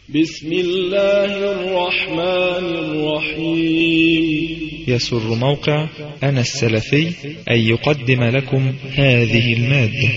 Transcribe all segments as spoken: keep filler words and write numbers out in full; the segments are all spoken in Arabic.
بسم الله الرحمن الرحيم. يسر موقع أنا السلفي أن يقدم لكم هذه المادة.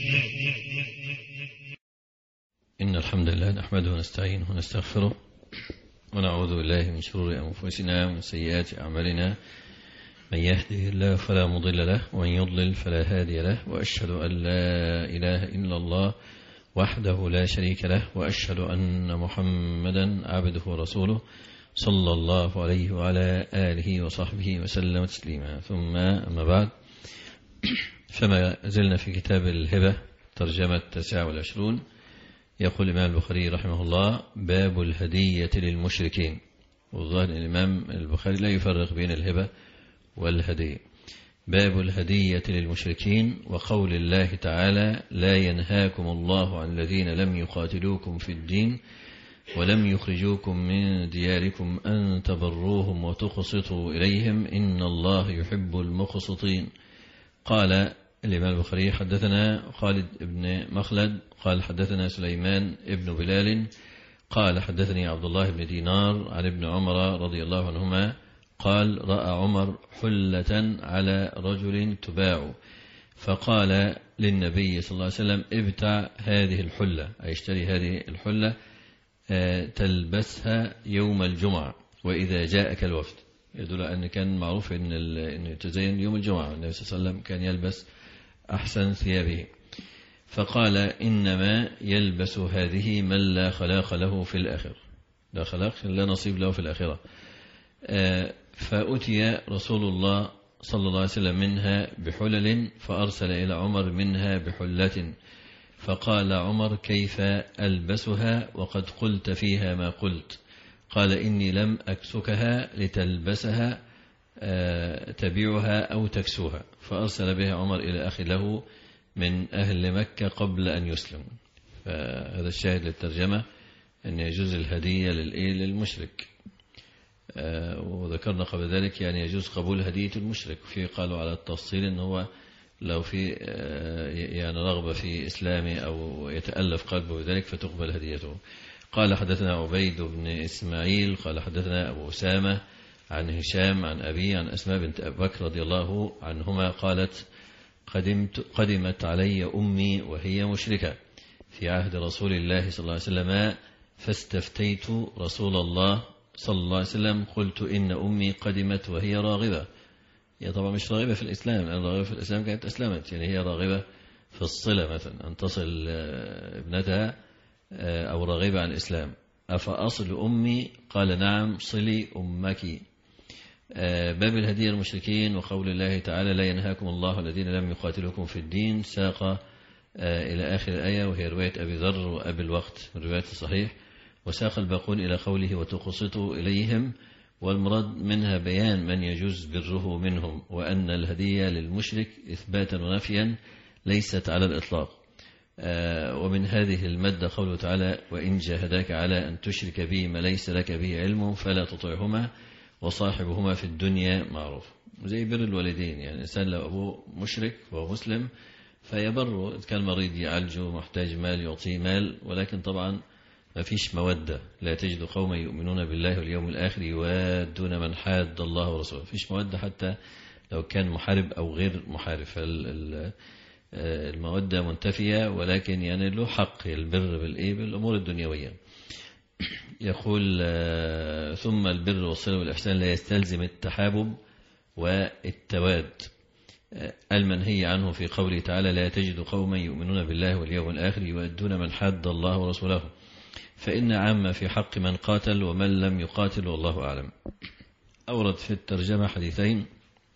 إن الحمد لله نحمده ونستعينه ونستغفره ونعوذ بالله من شرور أنفسنا ومن سيئات أعمالنا، من يهده الله فلا مضل له ومن يضلل فلا هادي له، وأشهد أن لا إله إلا الله وحده لا شريك له، وأشهد أن محمدا عبده ورسوله صلى الله عليه وعلى آله وصحبه وسلم تسليما. ثم أما بعد، فما زلنا في كتاب الهبة ترجمة التاسعة والعشرون. يقول الإمام البخاري رحمه الله: باب الهدية للمشركين. والظاهر الإمام البخاري لا يفرق بين الهبة والهدية. باب الهدية للمشركين، وقول الله تعالى: لا ينهاكم الله عن الذين لم يقاتلوكم في الدين ولم يخرجوكم من دياركم أن تبروهم وتقسطوا إليهم إن الله يحب المقسطين. قال الإمام البخاري: حدثنا خالد بن مخلد قال حدثنا سليمان ابن بلال قال حدثني عبد الله بن دينار عن ابن عمر رضي الله عنهما قال: رأى عمر حلة على رجل تباع، فقال للنبي صلى الله عليه وسلم: ابتع هذه الحلة، أي اشتري هذه الحلة تلبسها يوم الجمعة وإذا جاءك الوفد. يدل أن كان معروف أن يتزين يوم الجمعة، النبي صلى الله عليه وسلم كان يلبس أحسن ثيابه. فقال: إنما يلبس هذه من لا خلاق له في الآخرة، لا خلاق لا نصيب له في الآخرة. فأتي رسول الله صلى الله عليه وسلم منها بحلل، فأرسل إلى عمر منها بحلة، فقال عمر: كيف ألبسها وقد قلت فيها ما قلت؟ قال: إني لم أكسكها لتلبسها تبيعها أو تكسوها. فأرسل بها عمر إلى أخي له من أهل مكة قبل أن يسلم. فهذا الشاهد للترجمة، أن يجوز الهدية للمشرك. آه وذكرنا قبل ذلك يعني يجوز قبول هدية المشرك. في قالوا على التفصيل أنه هو لو في آه يعني رغبة في إسلامه أو يتألف قلبه بذلك فتقبل هديته. قال: حدثنا عبيد بن إسماعيل قال حدثنا أبو أسامة عن هشام عن أبي عن أسماء بنت أبي بكر رضي الله عنهما قالت: قدمت قدمت علي أمي وهي مشركة في عهد رسول الله صلى الله عليه وسلم، فاستفتيت رسول الله صلى الله عليه وسلم، قلت: إن أمي قدمت وهي راغبة. هي طبعا مش راغبة في الإسلام، لأن راغبة في الإسلام كانت أسلمت، يعني هي راغبة في الصلة مثلا، أن تصل ابنتها، أو راغبة عن الإسلام. أفأصل أمي؟ قال: نعم، صلي أمك. باب الهدية المشركين، وقول الله تعالى: لا ينهاكم الله الذين لم يقاتلوكم في الدين، ساق إلى آخر الآية، وهي رواية أبي ذر وأبي الوقت من رواية الصحيح. وساق الباقون إلى قوله: وتقسطوا إليهم، والمراد منها بيان من يجوز بره منهم، وأن الهدية للمشرك إثباتا ونفيا ليست على الإطلاق. آه ومن هذه المادة قوله تعالى: وإن جاهداك على أن تشرك به ما ليس لك به علم فلا تطعهما وصاحبهما في الدنيا معروف. زي بر الوالدين، يعني الإنسان لو أبوه مشرك وهو مسلم فيبره، كان مريض يعالجه، محتاج مال يعطيه مال، ولكن طبعا ما فيش مودة. لا تجد قوما يؤمنون بالله واليوم الآخر يوادون من حاد الله ورسوله. ما فيش مودة حتى لو كان محارب أو غير محارب، فالمودة منتفية، ولكن يعني له حق البر بالإيه بالأمور الدنيوية. يقول: ثم البر والصلة والإحسان لا يستلزم التحابب والتواد المنهي عنه في قوله تعالى: لا تجد قوما يؤمنون بالله واليوم الآخر يوادون من حاد الله ورسوله، فإن عام في حق من قاتل ومن لم يقاتل، والله أعلم. أورد في الترجمة حديثين،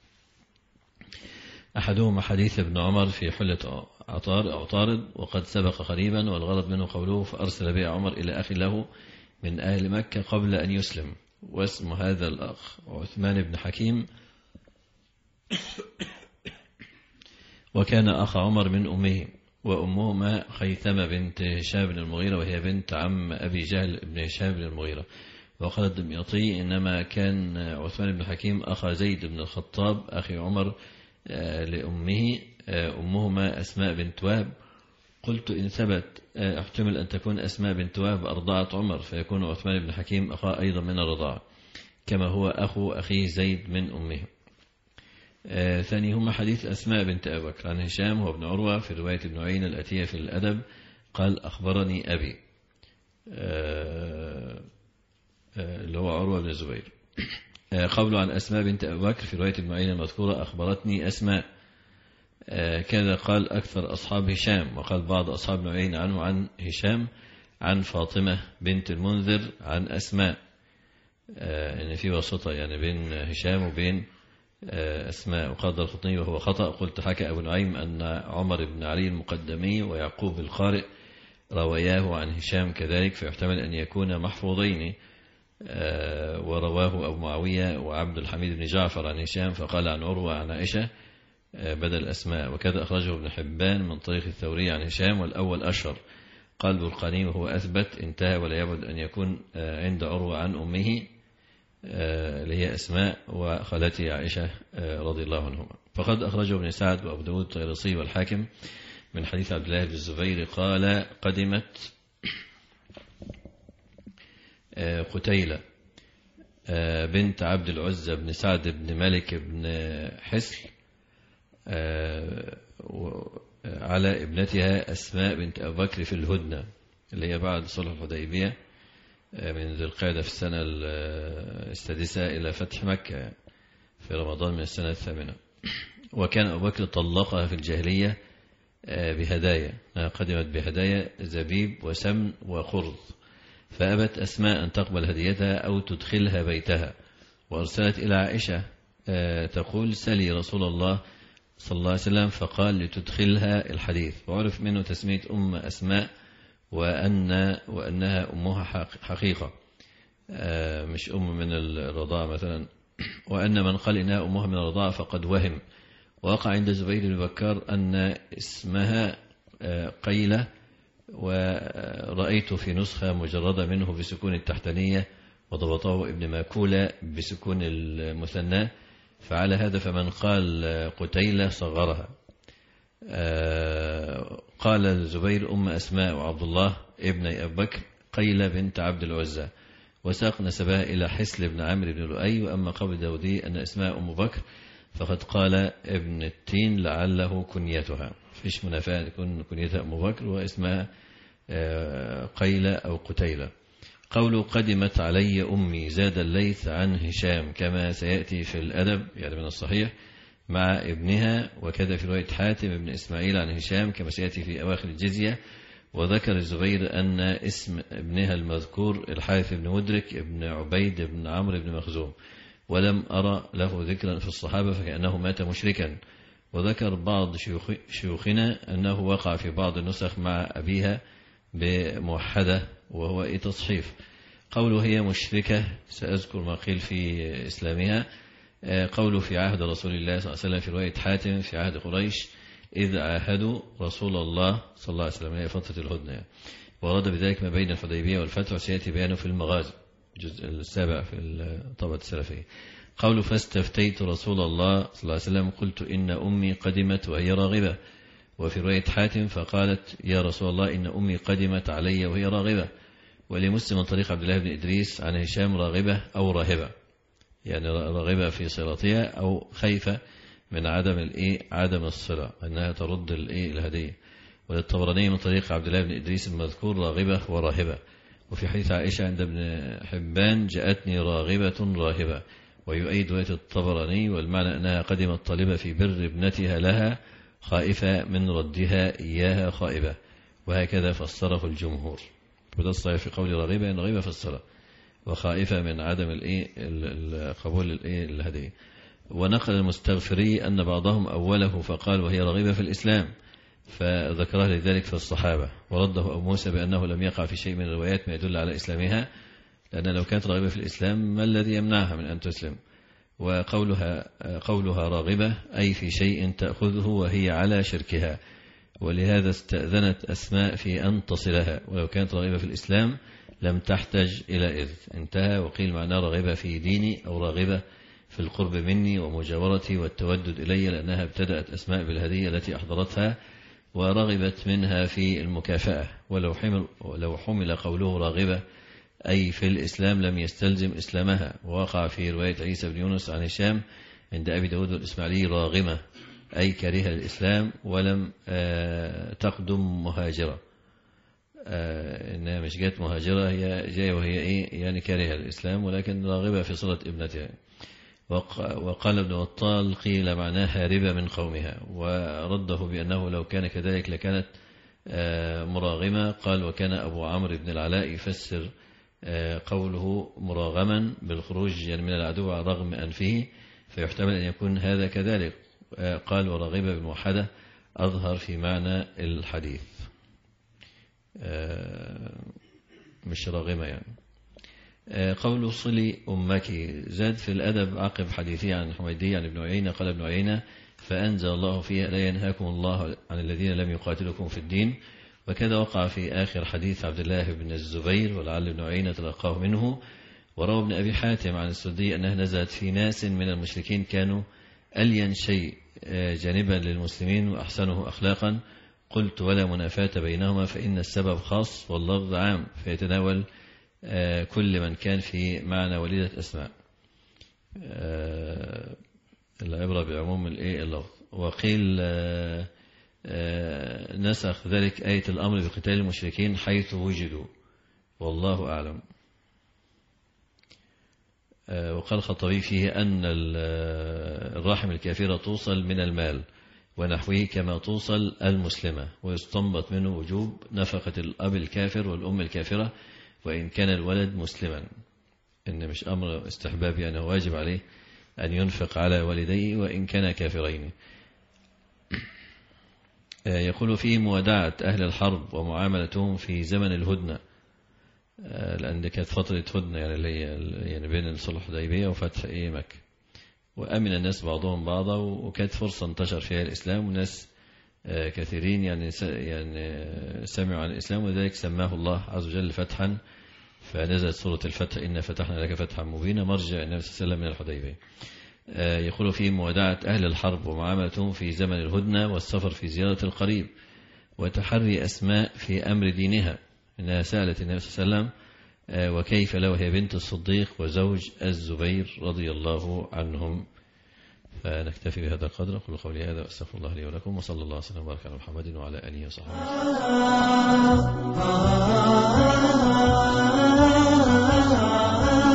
أحدهما حديث ابن عمر في حلة عطارد وقد سبق قريبا، والغرض منه قوله: فأرسل به عمر إلى أخي له من أهل مكة قبل أن يسلم. واسم هذا الأخ عثمان بن حكيم، وكان أخ عمر من أمه، وأمهما خيثمة بنت هشام بن المغيرة، وهي بنت عم أبي جهل بن هشام بن المغيرة. وقال الدمياطي: إنما كان عثمان بن حكيم أخا زيد بن الخطاب أخي عمر لأمه، أمهما أسماء بنت وهب. قلت إن ثبت احتمل أن تكون أسماء بنت وهب أرضعت عمر فيكون عثمان بن حكيم أخاه أيضا من الرضاعة كما هو أخو أخيه زيد من أمه. آه ثاني هما حديث أسماء بنت أبي بكر عن هشام وابن عروة في رواية ابن عيينة الأتية في الأدب قال أخبرني أبي آه آه اللي هو عروة بن الزبير. آه قوله عن أسماء بنت أبي بكر في رواية ابن عيينة المذكورة أخبرتني أسماء آه كذا قال أكثر أصحاب هشام. وقال بعض أصحاب ابن عيينة عنه عن هشام عن فاطمة بنت المنذر عن أسماء آه إن في وسطة يعني بين هشام وبين أسماء. وقال الخطيب وهو خطأ. قلت حكى أبو نعيم أن عمر بن علي المقدمي ويعقوب القارئ رواياه عن هشام كذلك فيحتمل أن يكون محفوظين. ورواه أبو معاوية وعبد الحميد بن جعفر عن هشام فقال عن عروة عن عائشة بدل أسماء. وكذا أخرجه ابن حبان من طريق الثوري عن هشام والأول أشهر. قال القاني وهو أثبت انتهى ولا يبعد أن يكون عند عروة عن أمه اللي هي أسماء وخالتي عائشة رضي الله عنهما. فقد أخرجه ابن سعد وأبو داود الطيرسي والحاكم من حديث عبد الله بن الزبير قال قدمت قتيلة بنت عبد العزة بن سعد بن مالك بن حسل على ابنتها أسماء بنت أبي بكر في الهدنة اللي هي بعد صلح الحديبية من ذي القعدة في السنة السادسة إلى فتح مكة في رمضان من السنة الثامنة. وكان أبو بكر طلقها في الجاهلية بهدايا قدمت بهدايا زبيب وسمن وخرض فأبت أسماء أن تقبل هديتها أو تدخلها بيتها وأرسلت إلى عائشة تقول سلي رسول الله صلى الله عليه وسلم فقال لتدخلها الحديث. وعرف منه تسمية أم أسماء وأن وأنها أمها حقيقة مش أم من الرضاعة مثلا. وأن من قال إنها أمها من الرضاعة فقد وهم. ووقع عند زبير بن بكار أن اسمها قيلة ورأيت في نسخة مجردة منه بسكون التحتانية وضبطه ابن ماكولة بسكون المثنى فعلى هذا فمن قال قتيلة صغرها. قال الزبير أم أسماء وعبد الله ابن أبي بكر قيلة بنت عبد العزة وساق نسبها إلى حسل بن عمرو بن لؤي. وأما قول داودي أن اسماء أم بكر فقد قال ابن التين لعله كنيتها فيش منافاة يكون كنيتها أم بكر واسمها قيلة أو قتيلة. قوله قدمت علي أمي زاد الليث عن هشام كما سيأتي في الأدب يعني من الصحيح مع ابنها وكذا في رواية حاتم بن إسماعيل عن هشام كما سيأتي في أواخر الجزية. وذكر الزبير أن اسم ابنها المذكور الحارث بن مدرك ابن عبيد بن عمرو بن مخزوم ولم أرى له ذكرا في الصحابة فكأنه مات مشركا. وذكر بعض شيوخ شيوخنا أنه وقع في بعض النسخ مع أبيها بموحدة وهو إيه تصحيف. قوله هي مشركة سأذكر ما قيل في إسلامها. قوله في عهد رسول الله صلى الله عليه وسلم في رواية حاتم في عهد قريش إذ عاهدوا رسول الله صلى الله عليه وسلم هي فترة الهدنة. ورد بذلك ما بين الحديبية والفتح وسيأتي بيانه في المغازي الجزء السابع في الطبعة السلفية. قوله فاستفتيت رسول الله صلى الله عليه وسلم قلت إن أمي قدمت وهي راغبة. وفي رواية حاتم فقالت يا رسول الله إن أمي قدمت علي وهي راغبة. ولمسلم من طريق عبد الله بن إدريس عن هشام راغبة أو راهبة يعني راغبة في صلاتها أو خايفة من عدم الإيه عدم الصلة أنها ترد الإيه الهدية. وللطبراني من طريق عبد الله بن إدريس المذكور راغبة وراهبة. وفي حديث عائشة عند ابن حبان جاءتني راغبة راهبة. ويؤيد رواية الطبراني والمعنى أنها قدمت طالبة في بر ابنتها لها خائفة من ردها إياها خائبة. وهكذا فسره الجمهور. وده الصحيح في قول راغبة أن راغبة في الصلاة وخائفة من عدم الإيه قبول الإيه الهدية. ونقل المستغفري أن بعضهم أوله فقال وهي راغبة في الإسلام فذكره لذلك في الصحابة. ورده أبو موسى بأنه لم يقع في شيء من الروايات ما يدل على إسلامها لأن لو كانت راغبة في الإسلام ما الذي يمنعها من أن تسلم. وقولها قولها راغبة أي في شيء تأخذه وهي على شركها. ولهذا استأذنت أسماء في أن تصلها. ولو كانت راغبة في الإسلام لم تحتج إلى إذن. انتهى. وقيل معناه راغبة في ديني أو راغبة في القرب مني ومجاورتي والتودد إلي لأنها ابتدأت أسماء بالهدية التي أحضرتها ورغبت منها في المكافأة، ولو حمل, ولو حمل قوله راغبة أي في الإسلام لم يستلزم إسلامها. ووقع في رواية عيسى بن يونس عن هشام عند أبي داود والإسماعيلي راغمة أي كره الإسلام ولم تقدم مهاجرة، إنها مش جات مهاجرة، هي جاية وهي إيه يعني كاره الإسلام، ولكن راغبة في صلة ابنتها. وقال ابن بطال قيل معناها هاربة من قومها، ورده بأنه لو كان كذلك لكانت مراغمة. قال وكان أبو عمرو بن العلاء يفسر قوله مراغما بالخروج يعني من العدو على رغم أنفه، فيحتمل أن يكون هذا كذلك. قال ورغبة بموحدة أظهر في معنى الحديث، مش راغمة يعني. قوله صلي أمك زاد في الأدب عقب حديثه عن حميدي عن ابن عيينة قال ابن عيينة فأنزل الله فيها لا ينهاكم الله عن الذين لم يقاتلكم في الدين. وكذا وقع في آخر حديث عبد الله بن الزبير ولعل ابن عيينة تلقاه منه. وروى ابن أبي حاتم عن السدي أنها نزلت في ناس من المشركين كانوا ألين شيء جانبا للمسلمين وأحسنه أخلاقا. قلت ولا منافاة بينهما فإن السبب خاص واللفظ عام فيتناول كل من كان في معنى وليدة أسماء، العبرة بعموم اللفظ. وقيل نسخ ذلك آية الأمر بقتال المشركين حيث وجدوا والله أعلم. وقال الخطابي فيه أن الراحم الكافرة توصل من المال ونحوه كما توصل المسلمة، ويستنبط منه وجوب نفقة الأب الكافر والأم الكافرة وإن كان الولد مسلما، إن مش أمر استحباب يعني واجب عليه أن ينفق على والديه وإن كان كافرين. يقول فيه موادعة أهل الحرب ومعاملتهم في زمن الهدنة، لأن كانت فترة هدنة يعني اللي هي يعني بين الصلح الحديبية وفتح إيه مكة، وأمن الناس بعضهم بعضا، وكانت فرصة انتشر فيها الإسلام وناس كثيرين يعني يعني سمعوا عن الإسلام، وذلك سماه الله عز وجل فتحا، فنزلت سورة الفتح إن فتحنا لك فتحا مبينا مرجع النبي صلى الله عليه وسلم من الحديبية. يقول فيه موادعة أهل الحرب ومعاملتهم في زمن الهدنة والسفر في زيارة القريب وتحري أسماء في أمر دينها، إنها سألت النبي صلى الله عليه وسلم وكيف لو هي بنت الصديق وزوج الزبير رضي الله عنهم. فنكتفي بهذا القدر. قل قولي هذا واستغفر الله لي ولكم، وصلى الله وسلم وبارك على محمد وعلى آله وصحبه وسلم.